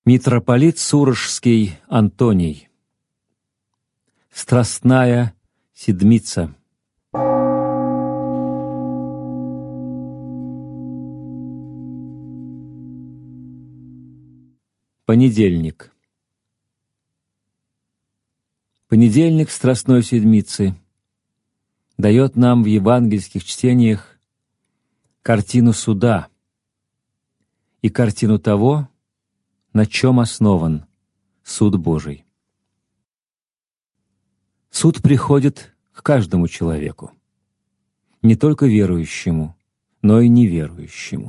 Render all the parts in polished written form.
Митрополит Сурожский Антоний. Страстная седмица. Понедельник. Понедельник Страстной седмицы дает нам в евангельских чтениях картину суда и картину того, на чем основан суд Божий. Суд приходит к каждому человеку, не только верующему, но и неверующему.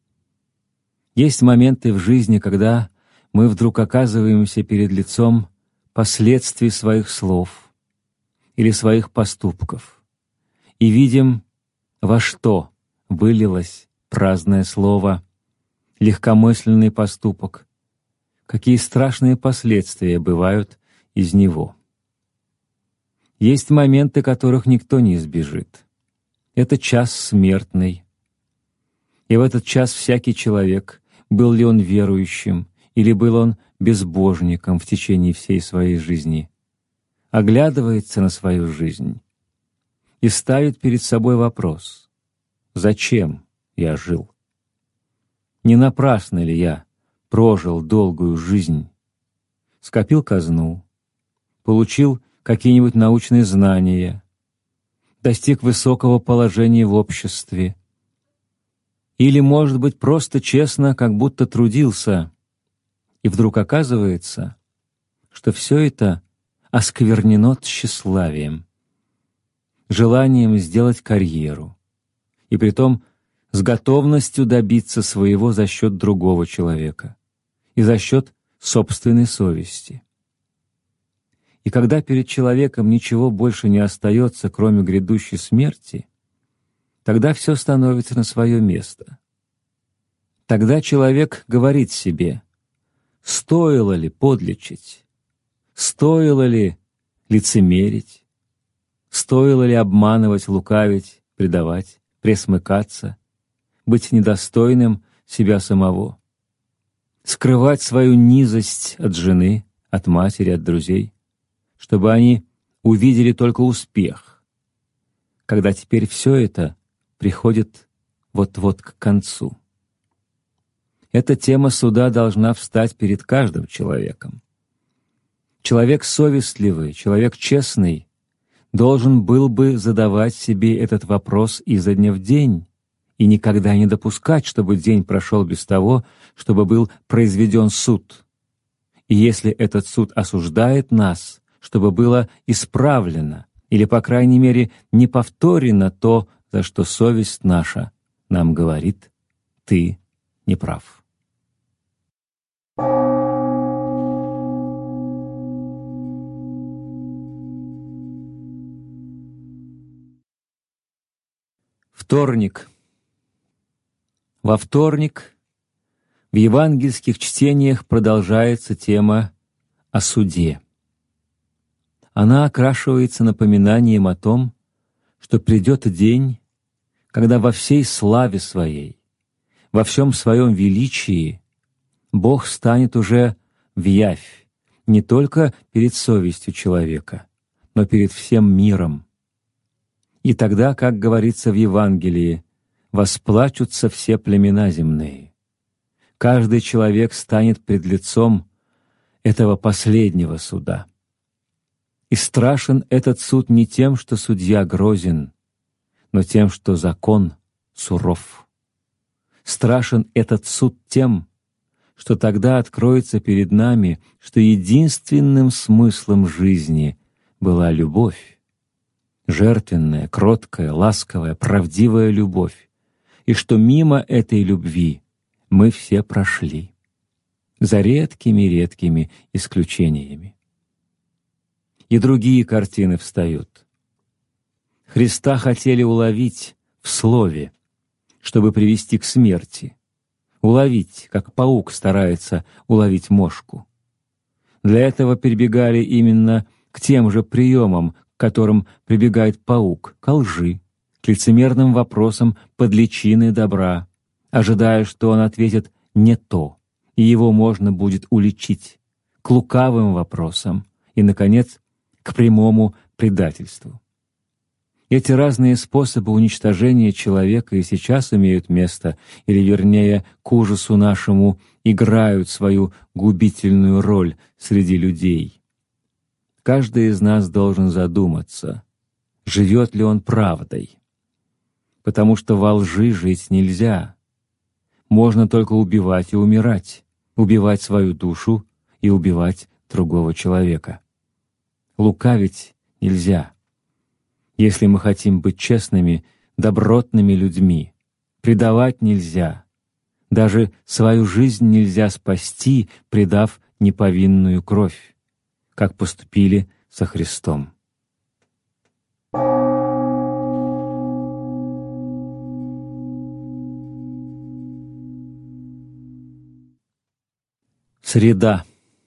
Есть моменты в жизни, когда мы вдруг оказываемся перед лицом последствий своих слов или своих поступков и видим, во что вылилось праздное слово, легкомысленный поступок, какие страшные последствия бывают из него. Есть моменты, которых никто не избежит. Это час смертный. И в этот час всякий человек, был ли он верующим или был он безбожником в течение всей своей жизни, оглядывается на свою жизнь и ставит перед собой вопрос: зачем я жил? Не напрасно ли я прожил долгую жизнь, скопил казну, получил какие-нибудь научные знания, достиг высокого положения в обществе, или, может быть, просто честно, как будто трудился, и вдруг оказывается, что все это осквернено тщеславием, желанием сделать карьеру, и притом с готовностью добиться своего за счет другого человека и за счет собственной совести. И когда перед человеком ничего больше не остается, кроме грядущей смерти, тогда все становится на свое место. Тогда человек говорит себе: стоило ли подлечить, стоило ли лицемерить, стоило ли обманывать, лукавить, предавать, пресмыкаться, быть недостойным себя самого, скрывать свою низость от жены, от матери, от друзей, чтобы они увидели только успех, когда теперь все это приходит вот-вот к концу. Эта тема суда должна встать перед каждым человеком. Человек совестливый, человек честный должен был бы задавать себе этот вопрос изо дня в день и никогда не допускать, чтобы день прошел без того, чтобы был произведен суд. И если этот суд осуждает нас, чтобы было исправлено или, по крайней мере, не повторено то, за что совесть наша нам говорит: ты не прав. Вторник. Во вторник в евангельских чтениях продолжается тема о суде. Она окрашивается напоминанием о том, что придет день, когда во всей славе Своей, во всем Своем величии Бог станет уже вявь не только перед совестью человека, но перед всем миром. И тогда, как говорится в Евангелии, восплачутся все племена земные. Каждый человек станет пред лицом этого последнего суда. И страшен этот суд не тем, что судья грозен, но тем, что закон суров. Страшен этот суд тем, что тогда откроется перед нами, что единственным смыслом жизни была любовь, жертвенная, кроткая, ласковая, правдивая любовь, и что мимо этой любви мы все прошли, за редкими исключениями. И другие картины встают. Христа хотели уловить в слове, чтобы привести к смерти, уловить, как паук старается уловить мошку. Для этого прибегали именно к тем же приемам, к которым прибегает паук, ко лжи, к лицемерным вопросам под личиной добра, ожидая, что он ответит не то и его можно будет уличить, к лукавым вопросам и, наконец, к прямому предательству. Эти разные способы уничтожения человека и сейчас имеют место, или, вернее, к ужасу нашему, играют свою губительную роль среди людей. Каждый из нас должен задуматься, живет ли он правдой, потому что во лжи жить нельзя. Можно только убивать и умирать, убивать свою душу и убивать другого человека. Лукавить нельзя. Если мы хотим быть честными, добротными людьми, предавать нельзя. Даже свою жизнь нельзя спасти, предав неповинную кровь, как поступили со Христом. Среда.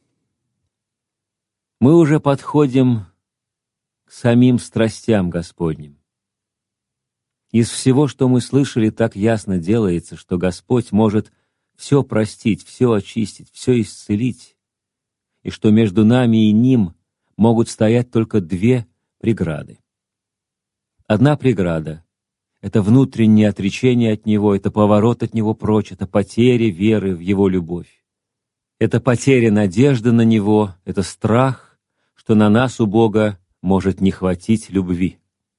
Мы уже подходим к самим страстям Господним. Из всего, что мы слышали, так ясно делается, что Господь может все простить, все очистить, все исцелить, и что между нами и Ним могут стоять только две преграды. Одна преграда — это внутреннее отречение от Него, это поворот от Него прочь, это потеря веры в Его любовь. Это потеря надежды на Него, это страх, что на нас у Бога может не хватить любви.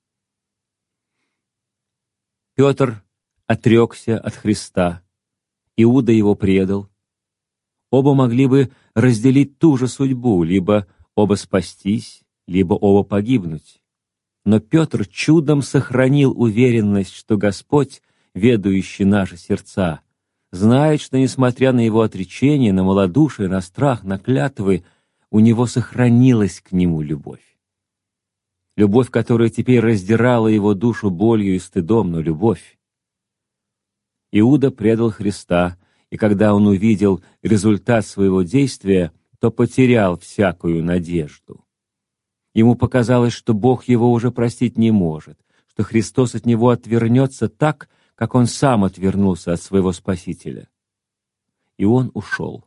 Петр отрекся от Христа, Иуда его предал. Оба могли бы разделить ту же судьбу, либо оба спастись, либо оба погибнуть. Но Петр чудом сохранил уверенность, что Господь, ведающий наши сердца, знает, что, несмотря на его отречение, на малодушие, на страх, на клятвы, у него сохранилась к нему любовь. Любовь, которая теперь раздирала его душу болью и стыдом, но любовь. Иуда предал Христа, и когда он увидел результат своего действия, то потерял всякую надежду. Ему показалось, что Бог его уже простить не может, что Христос от него отвернется так, как он сам отвернулся от своего Спасителя. И он ушел.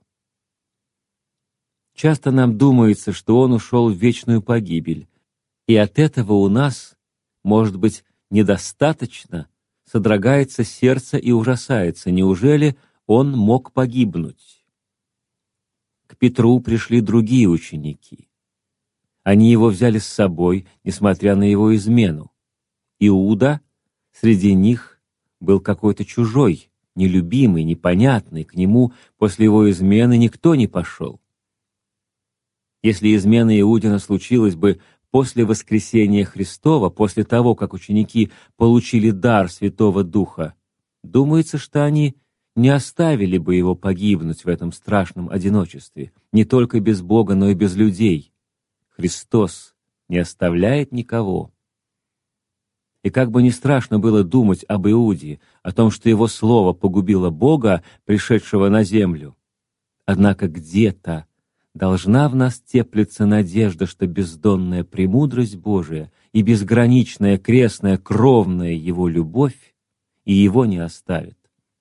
Часто нам думается, что он ушел в вечную погибель, и от этого у нас, может быть, недостаточно, содрогается сердце и ужасается. Неужели он мог погибнуть? К Петру пришли другие ученики. Они его взяли с собой, несмотря на его измену. Иуда среди них был какой-то чужой, нелюбимый, непонятный. К нему после его измены никто не пошел. Если измена Иудина случилась бы после воскресения Христова, после того, как ученики получили дар Святого Духа, думается, что они не оставили бы его погибнуть в этом страшном одиночестве, не только без Бога, но и без людей. Христос не оставляет никого. И как бы ни страшно было думать об Иуде, о том, что его слово погубило Бога, пришедшего на землю, однако где-то должна в нас теплиться надежда, что бездонная премудрость Божия и безграничная крестная кровная Его любовь и Его не оставит.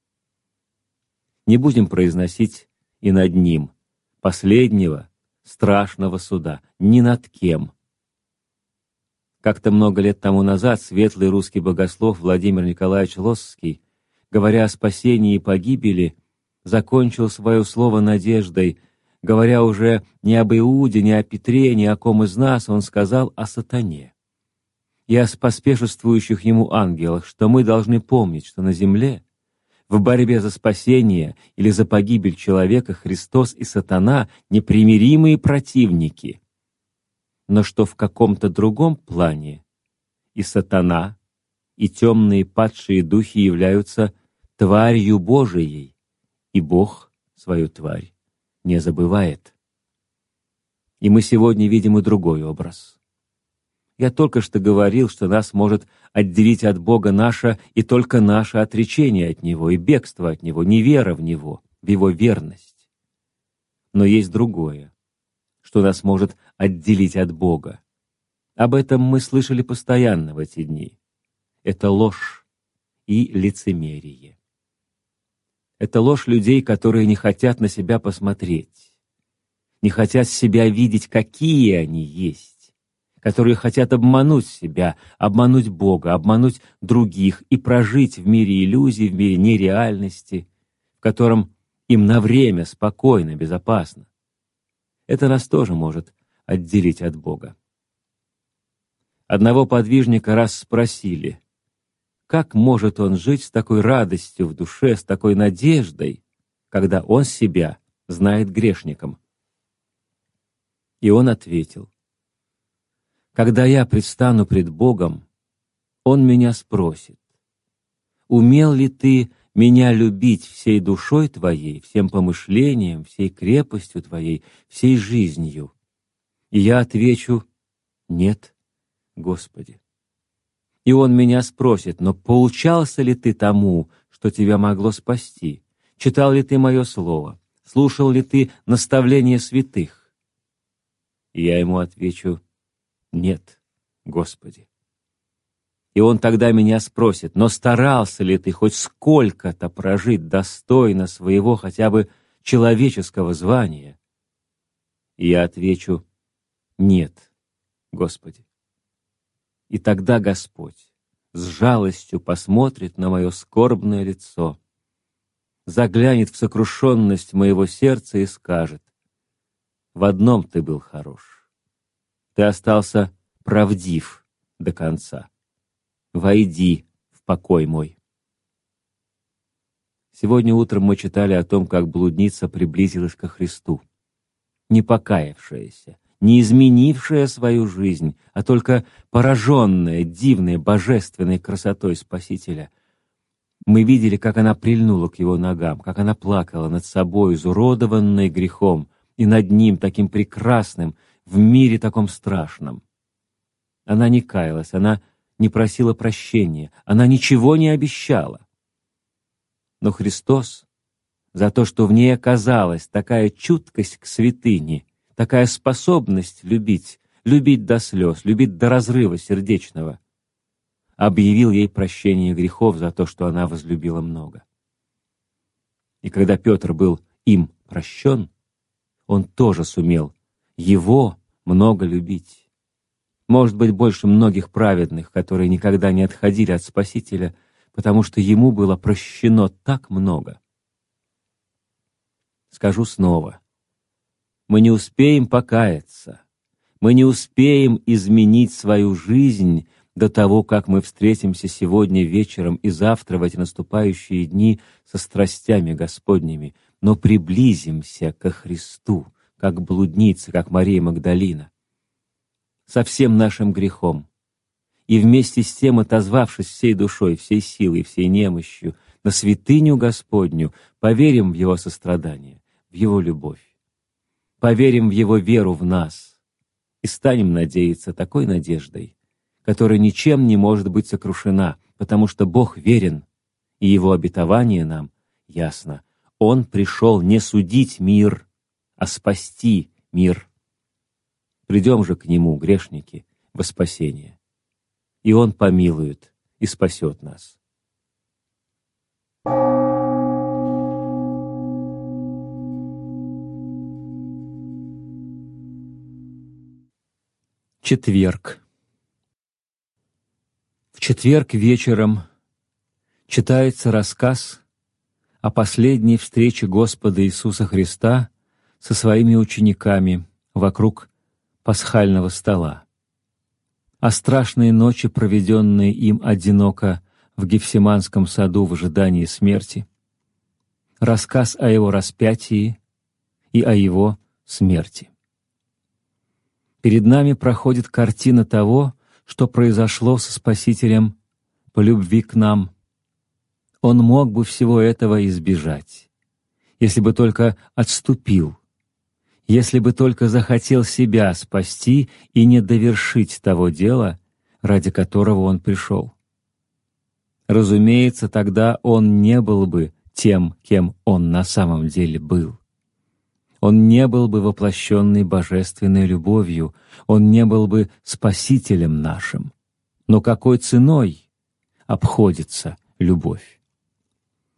Не будем произносить и над Ним последнего страшного суда, ни над кем. Как-то много лет тому назад светлый русский богослов Владимир Николаевич Лосский, говоря о спасении и погибели, закончил свое слово надеждой. Говоря уже не об Иуде, не о Петре, ни о ком из нас, он сказал о сатане и о поспешествующих ему ангелах, что мы должны помнить, что на земле, в борьбе за спасение или за погибель человека, Христос и сатана — непримиримые противники, но что в каком-то другом плане и сатана, и темные падшие духи являются тварью Божией, и Бог свою тварь не забывает. И мы сегодня видим и другой образ. Я только что говорил, что нас может отделить от Бога наше и только наше отречение от Него и бегство от Него, невера в Него, в Его верность. Но есть другое, что нас может отделить от Бога. Об этом мы слышали постоянно в эти дни. Это ложь и лицемерие. Это ложь людей, которые не хотят на себя посмотреть, не хотят себя видеть, какие они есть, которые хотят обмануть себя, обмануть Бога, обмануть других и прожить в мире иллюзий, в мире нереальности, в котором им на время спокойно, безопасно. Это нас тоже может отделить от Бога. Одного подвижника раз спросили, как может он жить с такой радостью в душе, с такой надеждой, когда он себя знает грешником? И он ответил, когда я предстану пред Богом, Он меня спросит, умел ли ты меня любить всей душой твоей, всем помышлением, всей крепостью твоей, всей жизнью? И я отвечу, нет, Господи. И Он меня спросит, но поучался ли ты тому, что тебя могло спасти? Читал ли ты мое слово? Слушал ли ты наставления святых? И я ему отвечу, нет, Господи. И Он тогда меня спросит, но старался ли ты хоть сколько-то прожить достойно своего хотя бы человеческого звания? И я отвечу, нет, Господи. И тогда Господь с жалостью посмотрит на мое скорбное лицо, заглянет в сокрушенность моего сердца и скажет, в одном ты был хорош, ты остался правдив до конца. Войди в покой мой. Сегодня утром мы читали о том, как блудница приблизилась ко Христу, не покаявшаяся, не изменившая свою жизнь, а только пораженная дивной божественной красотой Спасителя. Мы видели, как она прильнула к Его ногам, как она плакала над собой, изуродованной грехом, и над Ним, таким прекрасным, в мире таком страшном. Она не каялась, она не просила прощения, она ничего не обещала. Но Христос, за то, что в ней оказалась такая чуткость к святыне, такая способность любить, любить до слез, любить до разрыва сердечного, объявил ей прощение грехов за то, что она возлюбила много. И когда Петр был им прощен, он тоже сумел его много любить. Может быть, больше многих праведных, которые никогда не отходили от Спасителя, потому что ему было прощено так много. Скажу снова, мы не успеем покаяться, мы не успеем изменить свою жизнь до того, как мы встретимся сегодня вечером и завтра в эти наступающие дни со страстями Господними, но приблизимся ко Христу, как блудницы, как Мария Магдалина, со всем нашим грехом, и вместе с тем, отозвавшись всей душой, всей силой, всей немощью на святыню Господню, поверим в Его сострадание, в Его любовь, поверим в Его веру в нас и станем надеяться такой надеждой, которая ничем не может быть сокрушена, потому что Бог верен, и Его обетование нам ясно. Он пришел не судить мир, а спасти мир. Придем же к Нему, грешники, во спасение, и Он помилует и спасет нас. Четверг. В четверг вечером читается рассказ о последней встрече Господа Иисуса Христа со своими учениками вокруг пасхального стола, о страшной ночи, проведенной им одиноко в Гефсиманском саду в ожидании смерти, рассказ о Его распятии и о Его смерти. Перед нами проходит картина того, что произошло со Спасителем по любви к нам. Он мог бы всего этого избежать, если бы только отступил, если бы только захотел себя спасти и не довершить того дела, ради которого Он пришел. Разумеется, тогда Он не был бы тем, кем Он на самом деле был. Он не был бы воплощенной божественной любовью, Он не был бы Спасителем нашим. Но какой ценой обходится любовь?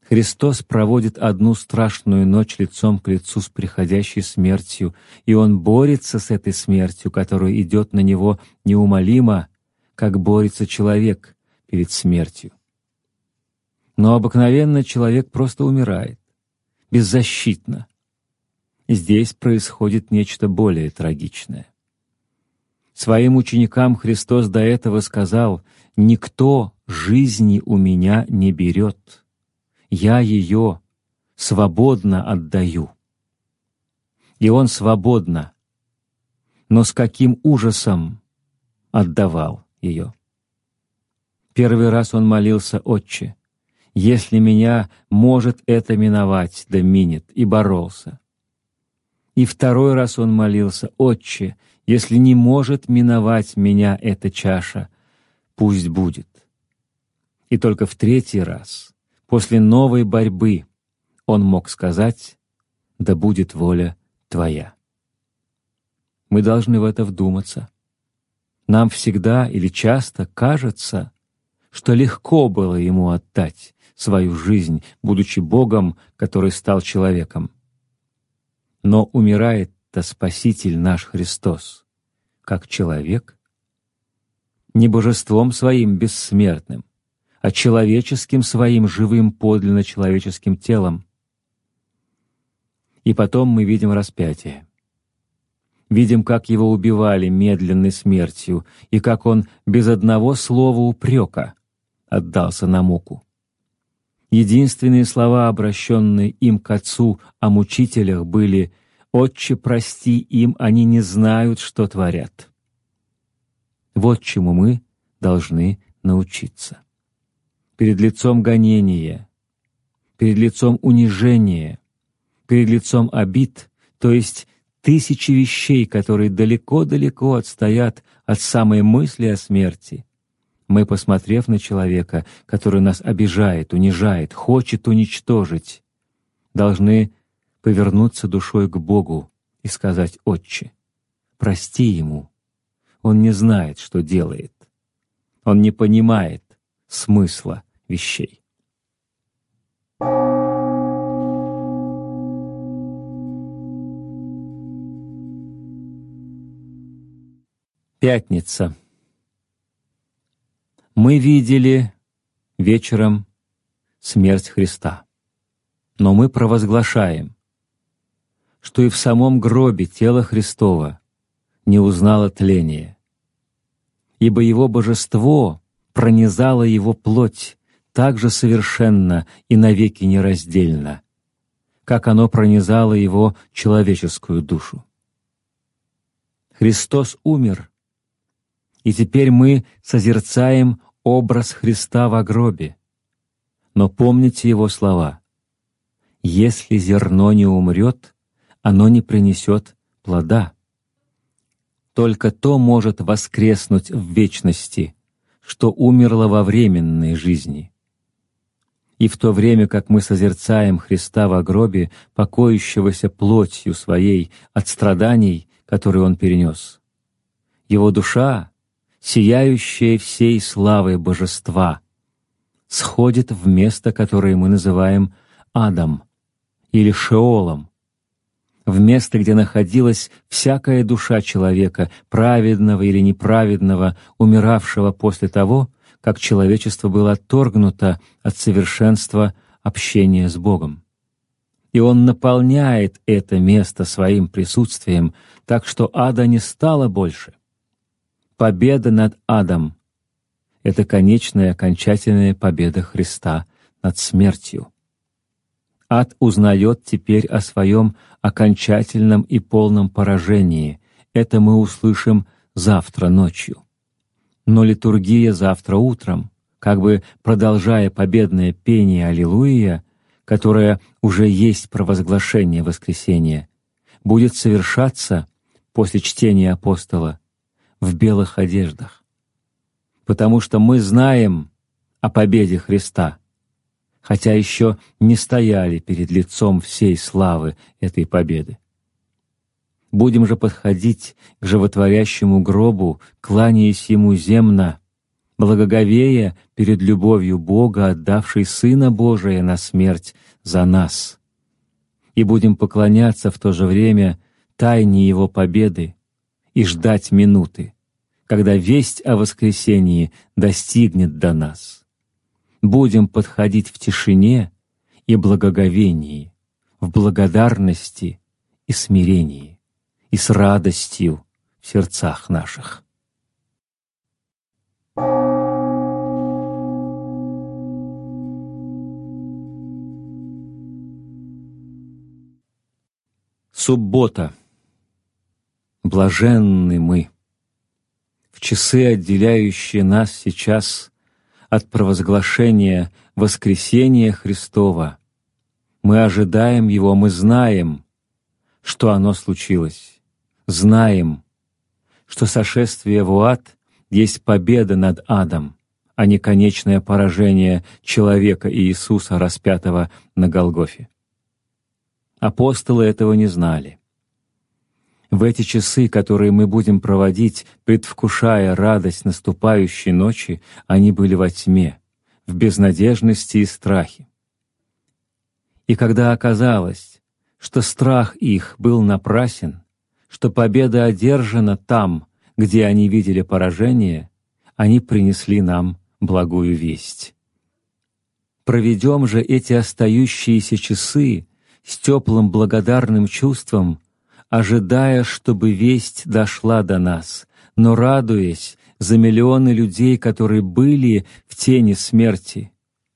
Христос проводит одну страшную ночь лицом к лицу с приходящей смертью, и Он борется с этой смертью, которая идет на Него неумолимо, как борется человек перед смертью. Но обыкновенно человек просто умирает, беззащитно. Здесь происходит нечто более трагичное. Своим ученикам Христос до этого сказал: «Никто жизни у Меня не берет, Я ее свободно отдаю». И Он свободно, но с каким ужасом отдавал ее. Первый раз Он молился: «Отче, если меня может это миновать, да минет», и боролся. И второй раз Он молился: «Отче, если не может миновать меня эта чаша, пусть будет». И только в третий раз, после новой борьбы, Он мог сказать: «Да будет воля Твоя». Мы должны в это вдуматься. Нам всегда или часто кажется, что легко было Ему отдать свою жизнь, будучи Богом, который стал человеком. Но умирает-то Спаситель наш Христос как человек, не божеством Своим бессмертным, а человеческим Своим живым подлинно человеческим телом. И потом мы видим распятие. Видим, как Его убивали медленной смертью, и как Он без одного слова упрека отдался на муку. Единственные слова, обращенные им к Отцу о мучителях, были: «Отче, прости им, они не знают, что творят». Вот чему мы должны научиться. Перед лицом гонения, перед лицом унижения, перед лицом обид, то есть тысячи вещей, которые далеко-далеко отстоят от самой мысли о смерти, мы, посмотрев на человека, который нас обижает, унижает, хочет уничтожить, должны повернуться душой к Богу и сказать: «Отче, прости ему, он не знает, что делает, он не понимает смысла вещей». Пятница. Мы видели вечером смерть Христа, но мы провозглашаем, что и в самом гробе тело Христово не узнало тления, ибо Его божество пронизало Его плоть так же совершенно и навеки нераздельно, как оно пронизало Его человеческую душу. Христос умер, и теперь мы созерцаем образ Христа во гробе. Но помните Его слова: «Если зерно не умрет, оно не принесет плода». Только то может воскреснуть в вечности, что умерло во временной жизни. И в то время, как мы созерцаем Христа во гробе, покоящегося плотью Своей от страданий, которые Он перенес, Его душа, сияющая всей славой Божества, сходит в место, которое мы называем Адом или Шеолом, в место, где находилась всякая душа человека, праведного или неправедного, умиравшего после того, как человечество было отторгнуто от совершенства общения с Богом. И Он наполняет это место Своим присутствием, так что ада не стало больше. Победа над адом — это конечная, окончательная победа Христа над смертью. Ад узнает теперь о своем окончательном и полном поражении. Это мы услышим завтра ночью. Но литургия завтра утром, как бы продолжая победное пение «Аллилуйя», которое уже есть провозглашение воскресения, будет совершаться после чтения апостола в белых одеждах, потому что мы знаем о победе Христа, хотя еще не стояли перед лицом всей славы этой победы. Будем же подходить к животворящему гробу, кланяясь Ему земно, благоговея перед любовью Бога, отдавшей Сына Божия на смерть за нас. И будем поклоняться в то же время тайне Его победы и ждать минуты, когда весть о воскресении достигнет до нас. Будем подходить в тишине и благоговении, в благодарности и смирении, и с радостью в сердцах наших. Суббота. Блаженны мы. В часы, отделяющие нас сейчас от провозглашения воскресения Христова, мы ожидаем Его, мы знаем, что оно случилось, знаем, что сошествие в ад есть победа над адом, а не конечное поражение человека и Иисуса, распятого на Голгофе. Апостолы этого не знали. В эти часы, которые мы будем проводить, предвкушая радость наступающей ночи, они были во тьме, в безнадежности и страхе. И когда оказалось, что страх их был напрасен, что победа одержана там, где они видели поражение, они принесли нам благую весть. Проведем же эти остающиеся часы с теплым благодарным чувством, ожидая, чтобы весть дошла до нас, но радуясь за миллионы людей, которые были в тени смерти.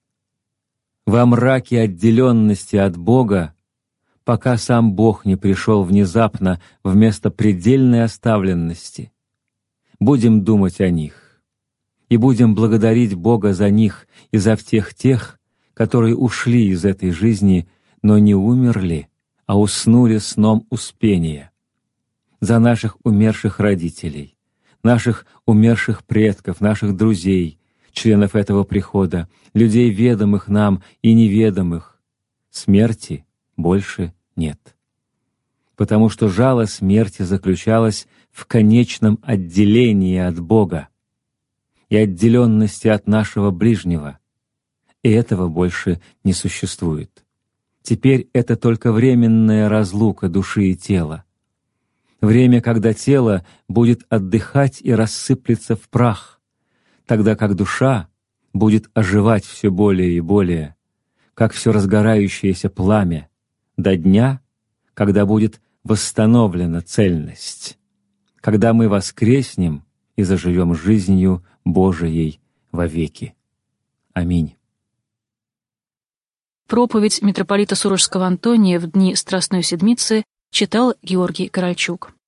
Во мраке отделенности от Бога, пока сам Бог не пришел внезапно вместо предельной оставленности, будем думать о них и будем благодарить Бога за них и за всех тех, которые ушли из этой жизни, но не умерли, а уснули сном успения, за наших умерших родителей, наших умерших предков, наших друзей, членов этого прихода, людей, ведомых нам и неведомых. Смерти больше нет. Потому что жало смерти заключалось в конечном отделении от Бога и отделенности от нашего ближнего, и этого больше не существует. Теперь это только временная разлука души и тела. Время, когда тело будет отдыхать и рассыплется в прах, тогда как душа будет оживать все более и более, как все разгорающееся пламя, до дня, когда будет восстановлена цельность, когда мы воскреснем и заживем жизнью Божией вовеки. Аминь. Проповедь митрополита Сурожского Антония в дни Страстной Седмицы читал Георгий Корольчук.